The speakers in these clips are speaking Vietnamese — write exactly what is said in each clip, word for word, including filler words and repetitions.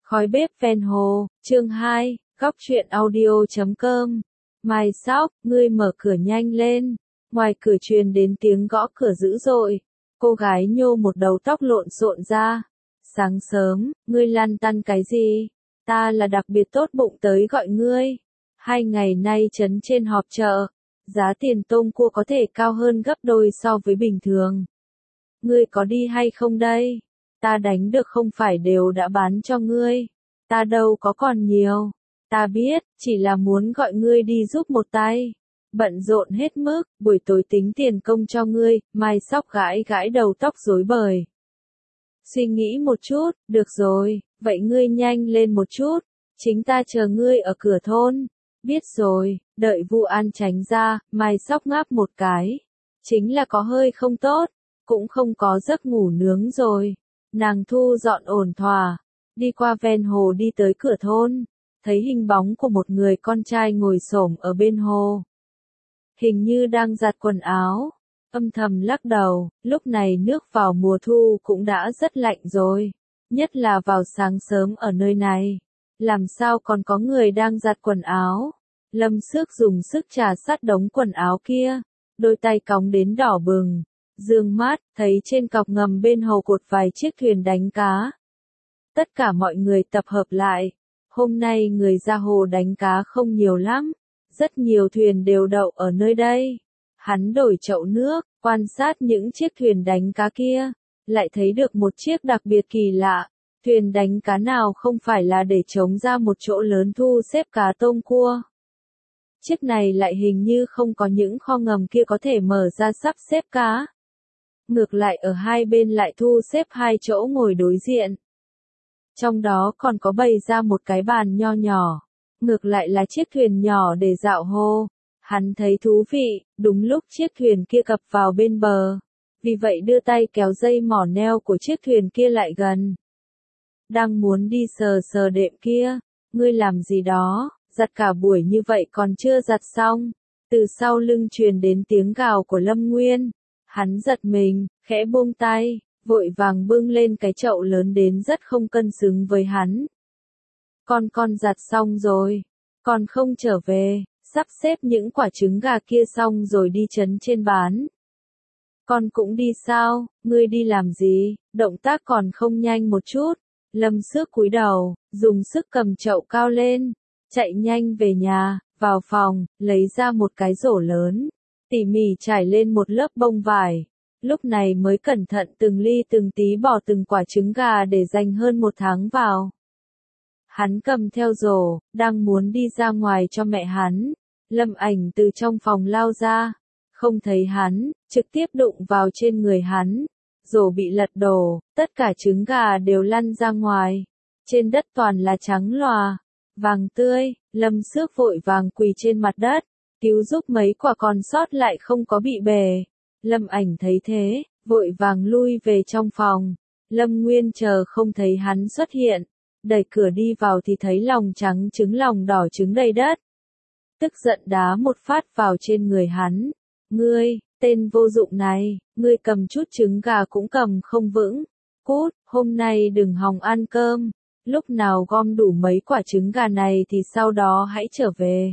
Khói bếp ven hồ, chương hai, góc truyện audio chấm com. Mai Sóc, ngươi mở cửa nhanh lên. Ngoài cửa truyền đến tiếng gõ cửa dữ dội. Cô gái nhô một đầu tóc lộn xộn ra. Sáng sớm, ngươi lăn tăn cái gì? Ta là đặc biệt tốt bụng tới gọi ngươi. Hai ngày nay trấn trên họp chợ, giá tiền tôm cua có thể cao hơn gấp đôi so với bình thường. Ngươi có đi hay không đây? Ta đánh được không phải đều đã bán cho ngươi. Ta đâu có còn nhiều. Ta biết, chỉ là muốn gọi ngươi đi giúp một tay. Bận rộn hết mức, buổi tối tính tiền công cho ngươi. Mai Sóc gãi gãi đầu tóc rối bời. Suy nghĩ một chút, được rồi, vậy ngươi nhanh lên một chút. Chính ta chờ ngươi ở cửa thôn. Biết rồi, đợi Vu An tránh ra, Mai Sóc ngáp một cái. Chính là có hơi không tốt, cũng không có giấc ngủ nướng rồi. Nàng thu dọn ổn thỏa, đi qua ven hồ đi tới cửa thôn, thấy hình bóng của một người con trai ngồi xổm ở bên hồ. Hình như đang giặt quần áo, âm thầm lắc đầu, lúc này nước vào mùa thu cũng đã rất lạnh rồi, nhất là vào sáng sớm ở nơi này. Làm sao còn có người đang giặt quần áo? Lâm Xước dùng sức trà sát đống quần áo kia, đôi tay cóng đến đỏ bừng. Dương mắt, thấy trên cọc ngầm bên hồ cột vài chiếc thuyền đánh cá. Tất cả mọi người tập hợp lại. Hôm nay người ra hồ đánh cá không nhiều lắm. Rất nhiều thuyền đều đậu ở nơi đây. Hắn đổi chậu nước, quan sát những chiếc thuyền đánh cá kia. Lại thấy được một chiếc đặc biệt kỳ lạ. Thuyền đánh cá nào không phải là để trống ra một chỗ lớn thu xếp cá tôm cua. Chiếc này lại hình như không có những kho ngầm kia có thể mở ra sắp xếp cá. Ngược lại ở hai bên lại thu xếp hai chỗ ngồi đối diện. Trong đó còn có bày ra một cái bàn nho nhỏ. Ngược lại là chiếc thuyền nhỏ để dạo hồ. Hắn thấy thú vị, đúng lúc chiếc thuyền kia cập vào bên bờ. Vì vậy đưa tay kéo dây mỏ neo của chiếc thuyền kia lại gần. Đang muốn đi sờ sờ đệm kia. Ngươi làm gì đó, giặt cả buổi như vậy còn chưa giặt xong. Từ sau lưng truyền đến tiếng gào của Lâm Nguyên. Hắn giật mình, khẽ buông tay, vội vàng bưng lên cái chậu lớn đến rất không cân xứng với hắn. Con con giặt xong rồi, còn không trở về, sắp xếp những quả trứng gà kia xong rồi đi trấn trên bán. Con cũng đi sao, ngươi đi làm gì, động tác còn không nhanh một chút. Lâm Xước cúi đầu, dùng sức cầm chậu cao lên, chạy nhanh về nhà, vào phòng, lấy ra một cái rổ lớn. Tỉ mỉ trải lên một lớp bông vải, lúc này mới cẩn thận từng ly từng tí bỏ từng quả trứng gà để dành hơn một tháng vào. Hắn cầm theo rổ, đang muốn đi ra ngoài cho mẹ hắn. Lâm Ảnh từ trong phòng lao ra, không thấy hắn, trực tiếp đụng vào trên người hắn. Rổ bị lật đổ, tất cả trứng gà đều lăn ra ngoài. Trên đất toàn là trắng lòa, vàng tươi. Lâm Xước vội vàng quỳ trên mặt đất, cứu giúp mấy quả còn sót lại không có bị bể. Lâm Ảnh thấy thế, vội vàng lui về trong phòng. Lâm Nguyên chờ không thấy hắn xuất hiện, đẩy cửa đi vào thì thấy lòng trắng trứng lòng đỏ trứng đầy đất. Tức giận đá một phát vào trên người hắn. Ngươi, tên vô dụng này, ngươi cầm chút trứng gà cũng cầm không vững. Cút, hôm nay đừng hòng ăn cơm. Lúc nào gom đủ mấy quả trứng gà này thì sau đó hãy trở về.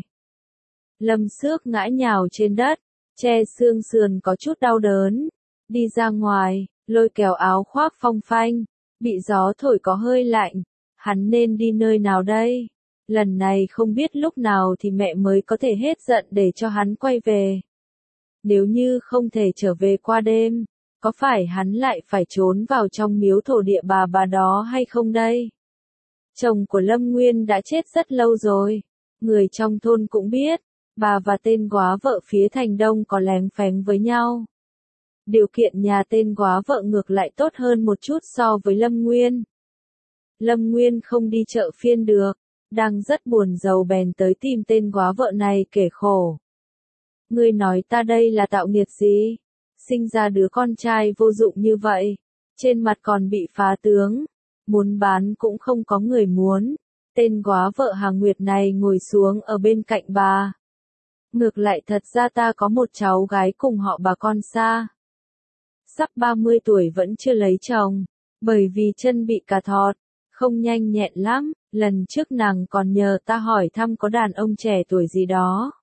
Lâm Xước ngã nhào trên đất, che xương sườn có chút đau đớn. Đi ra ngoài, lôi kéo áo khoác phong phanh, bị gió thổi có hơi lạnh. Hắn nên đi nơi nào đây? Lần này không biết lúc nào thì mẹ mới có thể hết giận để cho hắn quay về. Nếu như không thể trở về qua đêm, có phải hắn lại phải trốn vào trong miếu thổ địa bà bà đó hay không đây? Chồng của Lâm Nguyên đã chết rất lâu rồi. Người trong thôn cũng biết, bà và tên góa vợ phía thành đông có lén phén với nhau. Điều kiện nhà tên góa vợ ngược lại tốt hơn một chút so với Lâm Nguyên. Lâm Nguyên không đi chợ phiên được, đang rất buồn rầu bèn tới tìm tên góa vợ này kể khổ. Ngươi nói ta đây là tạo nghiệt gì? Sinh ra đứa con trai vô dụng như vậy, trên mặt còn bị phá tướng, muốn bán cũng không có người muốn. Tên góa vợ Hà Nguyệt này ngồi xuống ở bên cạnh bà. Ngược lại thật ra ta có một cháu gái cùng họ bà con xa. Sắp ba mươi tuổi vẫn chưa lấy chồng, bởi vì chân bị cà thọt, không nhanh nhẹn lắm, lần trước nàng còn nhờ ta hỏi thăm có đàn ông trẻ tuổi gì đó.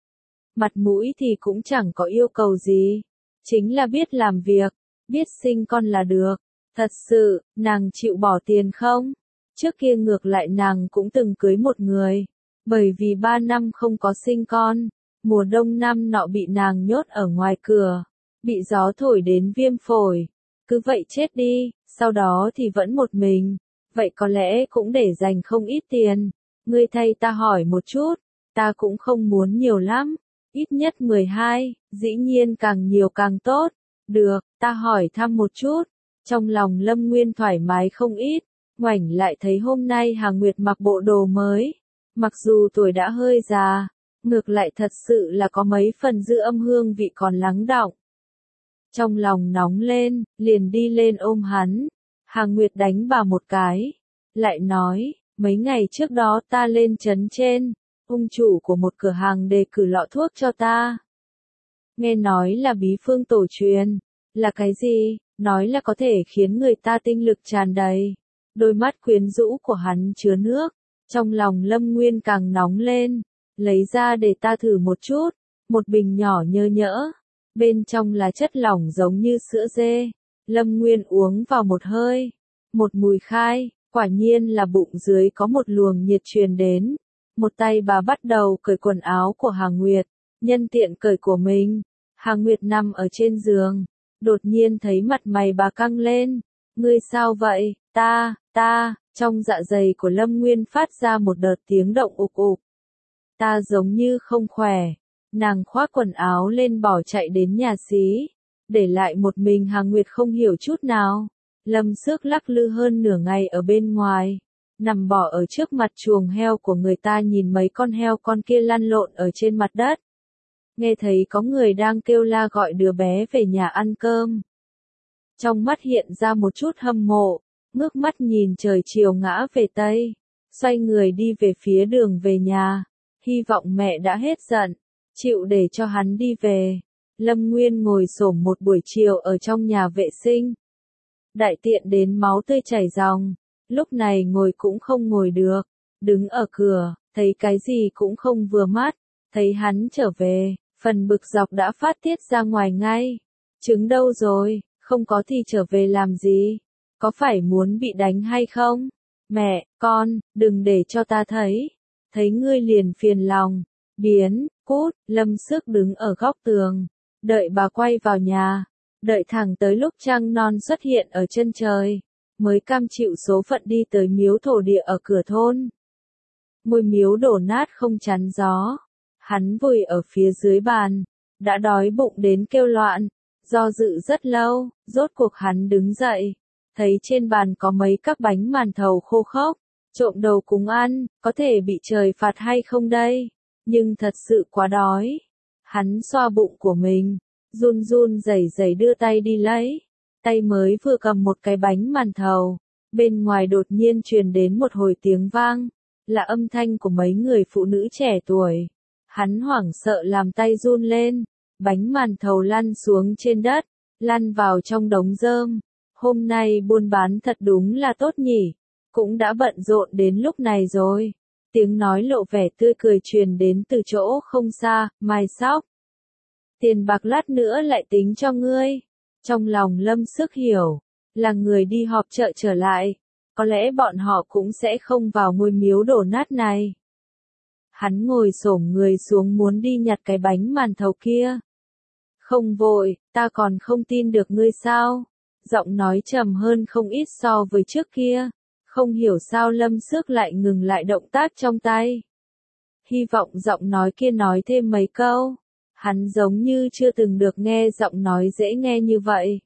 Mặt mũi thì cũng chẳng có yêu cầu gì, chính là biết làm việc, biết sinh con là được. Thật sự, nàng chịu bỏ tiền không? Trước kia ngược lại nàng cũng từng cưới một người, bởi vì ba năm không có sinh con, mùa đông năm nọ bị nàng nhốt ở ngoài cửa, bị gió thổi đến viêm phổi, cứ vậy chết đi, sau đó thì vẫn một mình, vậy có lẽ cũng để dành không ít tiền. Ngươi thay ta hỏi một chút, ta cũng không muốn nhiều lắm, ít nhất mười hai, dĩ nhiên càng nhiều càng tốt. Được, ta hỏi thăm một chút. Trong lòng Lâm Nguyên thoải mái không ít, ngoảnh lại thấy hôm nay Hà Nguyệt mặc bộ đồ mới, mặc dù tuổi đã hơi già, ngược lại thật sự là có mấy phần dư âm hương vị còn lắng đọng. Trong lòng nóng lên, liền đi lên ôm hắn, Hà Nguyệt đánh bà một cái, lại nói, mấy ngày trước đó ta lên trấn trên, ông chủ của một cửa hàng đề cử lọ thuốc cho ta. Nghe nói là bí phương tổ truyền, là cái gì? Nói là có thể khiến người ta tinh lực tràn đầy. Đôi mắt quyến rũ của hắn chứa nước, trong lòng Lâm Nguyên càng nóng lên, lấy ra để ta thử một chút, một bình nhỏ nhơ nhỡ, bên trong là chất lỏng giống như sữa dê. Lâm Nguyên uống vào một hơi, một mùi khai, quả nhiên là bụng dưới có một luồng nhiệt truyền đến. Một tay bà bắt đầu cởi quần áo của Hà Nguyệt, nhân tiện cởi của mình. Hà Nguyệt nằm ở trên giường, đột nhiên thấy mặt mày bà căng lên. Ngươi sao vậy? Ta, ta, trong dạ dày của Lâm Nguyên phát ra một đợt tiếng động ục ục. Ta giống như không khỏe. Nàng khoác quần áo lên bỏ chạy đến nhà xí, để lại một mình Hà Nguyệt không hiểu chút nào. Lâm Xước lắc lư hơn nửa ngày ở bên ngoài, nằm bò ở trước mặt chuồng heo của người ta nhìn mấy con heo con kia lăn lộn ở trên mặt đất. Nghe thấy có người đang kêu la gọi đứa bé về nhà ăn cơm. Trong mắt hiện ra một chút hâm mộ, ngước mắt nhìn trời chiều ngã về Tây, xoay người đi về phía đường về nhà, hy vọng mẹ đã hết giận, chịu để cho hắn đi về. Lâm Nguyên ngồi xổm một buổi chiều ở trong nhà vệ sinh. Đại tiện đến máu tươi chảy ròng, lúc này ngồi cũng không ngồi được, đứng ở cửa, thấy cái gì cũng không vừa mắt, thấy hắn trở về, phần bực dọc đã phát tiết ra ngoài ngay. Trứng đâu rồi, không có thì trở về làm gì, có phải muốn bị đánh hay không? Mẹ, con, đừng để cho ta thấy, thấy ngươi liền phiền lòng, biến, cút. Lâm Xước đứng ở góc tường, đợi bà quay vào nhà, đợi thẳng tới lúc trăng non xuất hiện ở chân trời, mới cam chịu số phận đi tới miếu thổ địa ở cửa thôn. Ngôi miếu đổ nát không chắn gió, hắn vùi ở phía dưới bàn, đã đói bụng đến kêu loạn, do dự rất lâu, rốt cuộc hắn đứng dậy, thấy trên bàn có mấy các bánh màn thầu khô khốc, trộm đầu cúng ăn, có thể bị trời phạt hay không đây? Nhưng thật sự quá đói. Hắn xoa bụng của mình, run run rẩy rẩy đưa tay đi lấy, tay mới vừa cầm một cái bánh màn thầu, bên ngoài đột nhiên truyền đến một hồi tiếng vang, là âm thanh của mấy người phụ nữ trẻ tuổi. Hắn hoảng sợ làm tay run lên, bánh màn thầu lăn xuống trên đất, lăn vào trong đống rơm. Hôm nay buôn bán thật đúng là tốt nhỉ, cũng đã bận rộn đến lúc này rồi. Tiếng nói lộ vẻ tươi cười truyền đến từ chỗ không xa, Mai Sóc. Tiền bạc lát nữa lại tính cho ngươi. Trong lòng Lâm Xước hiểu, là người đi họp chợ trở lại, có lẽ bọn họ cũng sẽ không vào ngôi miếu đổ nát này. Hắn ngồi xổm người xuống muốn đi nhặt cái bánh màn thầu kia. Không vội, ta còn không tin được ngươi sao? Giọng nói trầm hơn không ít so với trước kia. Không hiểu sao Lâm Xước lại ngừng lại động tác trong tay. Hy vọng giọng nói kia nói thêm mấy câu. Hắn giống như chưa từng được nghe giọng nói dễ nghe như vậy.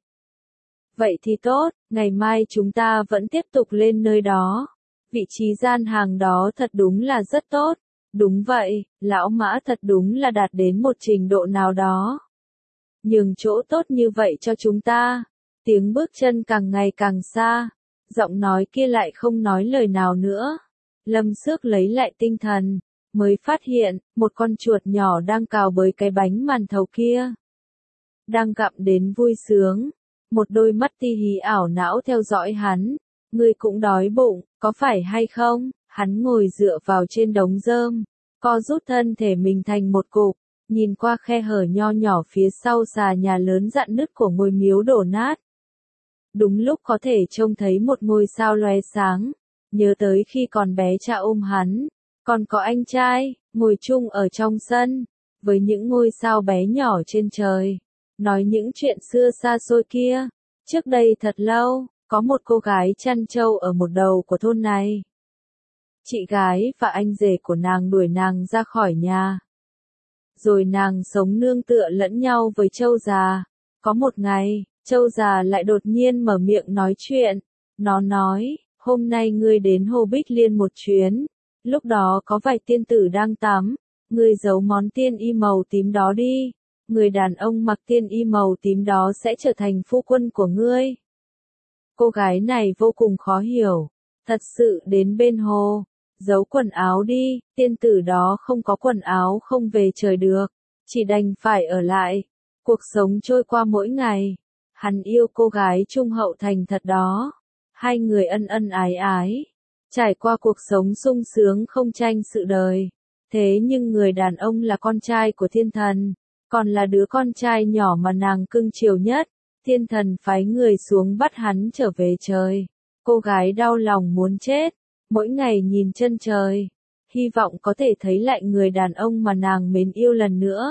Vậy thì tốt, ngày mai chúng ta vẫn tiếp tục lên nơi đó. Vị trí gian hàng đó thật đúng là rất tốt. Đúng vậy, lão Mã thật đúng là đạt đến một trình độ nào đó. Nhường chỗ tốt như vậy cho chúng ta. Tiếng bước chân càng ngày càng xa. Giọng nói kia lại không nói lời nào nữa. Lâm Xước lấy lại tinh thần, mới phát hiện, một con chuột nhỏ đang cào bới cái bánh màn thầu kia. Đang gặm đến vui sướng, một đôi mắt ti hí ảo não theo dõi hắn, ngươi cũng đói bụng, có phải hay không? Hắn ngồi dựa vào trên đống rơm, co rút thân thể mình thành một cục, nhìn qua khe hở nho nhỏ phía sau xà nhà lớn rạn nứt của ngôi miếu đổ nát. Đúng lúc có thể trông thấy một ngôi sao lóe sáng, nhớ tới khi còn bé cha ôm hắn, còn có anh trai, ngồi chung ở trong sân, với những ngôi sao bé nhỏ trên trời, nói những chuyện xưa xa xôi kia. Trước đây thật lâu, có một cô gái chăn trâu ở một đầu của thôn này. Chị gái và anh rể của nàng đuổi nàng ra khỏi nhà. Rồi nàng sống nương tựa lẫn nhau với trâu già. Có một ngày, trâu già lại đột nhiên mở miệng nói chuyện. Nó nói, hôm nay ngươi đến Hồ Bích Liên một chuyến. Lúc đó có vài tiên tử đang tắm. Ngươi giấu món tiên y màu tím đó đi. Người đàn ông mặc tiên y màu tím đó sẽ trở thành phu quân của ngươi. Cô gái này vô cùng khó hiểu. Thật sự đến bên hồ. Giấu quần áo đi, tiên tử đó không có quần áo không về trời được, chỉ đành phải ở lại. Cuộc sống trôi qua mỗi ngày, hắn yêu cô gái trung hậu thành thật đó. Hai người ân ân ái ái, trải qua cuộc sống sung sướng không tranh sự đời. Thế nhưng người đàn ông là con trai của thiên thần, còn là đứa con trai nhỏ mà nàng cưng chiều nhất. Thiên thần phái người xuống bắt hắn trở về trời. Cô gái đau lòng muốn chết. Mỗi ngày nhìn chân trời, hy vọng có thể thấy lại người đàn ông mà nàng mến yêu lần nữa.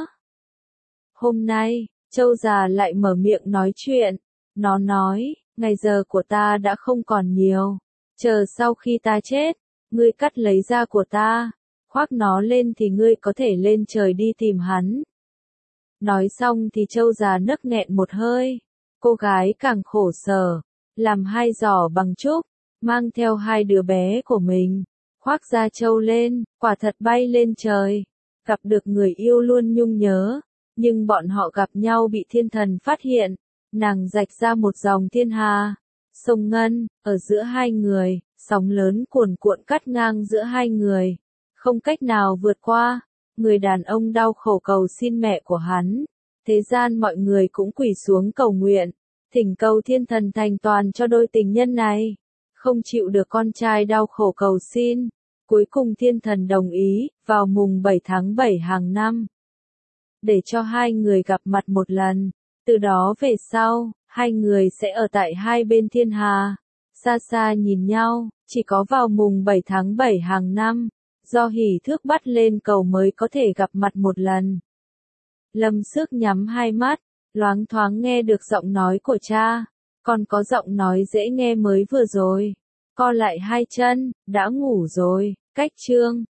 Hôm nay, trâu già lại mở miệng nói chuyện. Nó nói, ngày giờ của ta đã không còn nhiều. Chờ sau khi ta chết, ngươi cắt lấy da của ta, khoác nó lên thì ngươi có thể lên trời đi tìm hắn. Nói xong thì trâu già nấc nghẹn một hơi. Cô gái càng khổ sở, làm hai giỏ bằng trúc, mang theo hai đứa bé của mình, khoác da trâu lên, quả thật bay lên trời, gặp được người yêu luôn nhung nhớ, nhưng bọn họ gặp nhau bị thiên thần phát hiện, nàng rạch ra một dòng thiên hà, sông Ngân, ở giữa hai người, sóng lớn cuồn cuộn cắt ngang giữa hai người, không cách nào vượt qua, người đàn ông đau khổ cầu xin mẹ của hắn, thế gian mọi người cũng quỳ xuống cầu nguyện, thỉnh cầu thiên thần thành toàn cho đôi tình nhân này. Không chịu được con trai đau khổ cầu xin, cuối cùng thiên thần đồng ý, vào mùng bảy tháng bảy hàng năm, để cho hai người gặp mặt một lần, từ đó về sau, hai người sẽ ở tại hai bên thiên hà, xa xa nhìn nhau, chỉ có vào mùng bảy tháng bảy hàng năm, do hỉ thước bắt lên cầu mới có thể gặp mặt một lần. Lâm Xước nhắm hai mắt, loáng thoáng nghe được giọng nói của cha. Còn có giọng nói dễ nghe mới vừa rồi, co lại hai chân, đã ngủ rồi, cách chương.